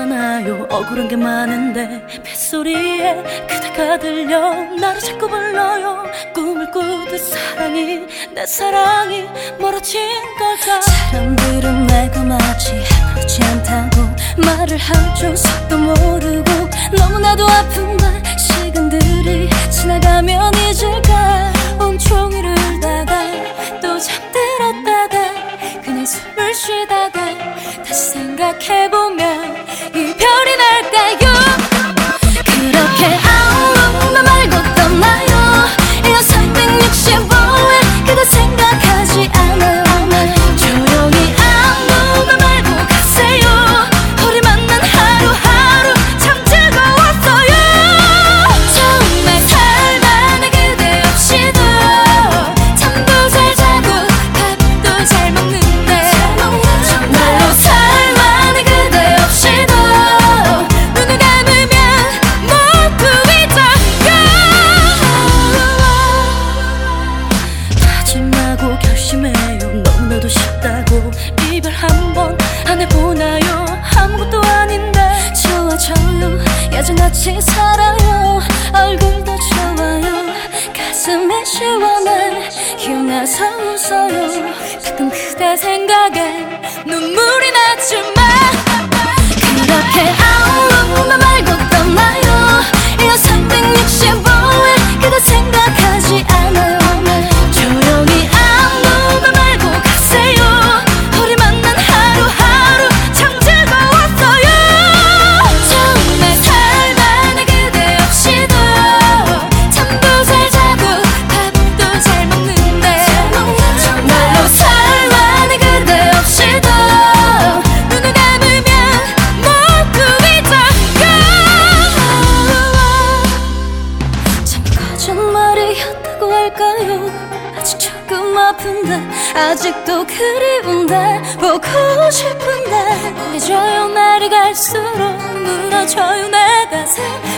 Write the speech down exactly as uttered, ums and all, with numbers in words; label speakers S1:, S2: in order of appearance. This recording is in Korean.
S1: 많아요. 억울한 게 많은데 빗소리에 그대가 들려 나를 자꾸 불러요. 꿈을 꾸듯 사랑이 내 사랑이 멀어진 걸까. 사람들은 내가 마치 아프지 않다고 말을 하죠. 속도 모르고 너무나도 아픈 말. 시간들이 지나가면 잊을까. 온종일 울다가 또 잠들었다가 그냥 숨을 쉬다가 다시 생각해보면 이별이 날까요. 그렇게 아무 말 말고 떠나요. 이어 삼백육십오 일 그대 생각하지 않아요. 조용히 아무 말 말고 가세요. 우리 만난 하루하루 참 즐거웠어요. 정말 살만해 그대 없이도 잠도 잘 자고 밥도 잘 먹는데 정말로 살만해 그대 없이도 눈을 감으면 모두 잊어요. 다짐하고 결심해요. 너무나도 쉽다고 이별 한 번 안 해보나요. 아무것도 아닌데 좋아져요. 예전같이 살아요. 얼굴도 좋아요. 가슴이 시원해. 기억나서 웃어요. 가끔 그대 생각에 눈물이 나지만 그렇게 아무 말 말고 떠나요. 이어 삼백육십오 일 그대 생각하지 않아요. 조용히 아무 말 말고 가세요. 우리 만난 하루하루 참 즐거웠어요. 정말 살만해 그대 없이도 잠도 잘 자고 밥도 잘 먹는데 정말로 살만해 그대 없이도 눈을 감으면 모두 잊어요. 참 거짓말이었다고 할까요. 아직 조금 아픈데 아직도 그리운데 보고 싶은데 해줘요. 날이 갈수록 무너져요 내 가슴.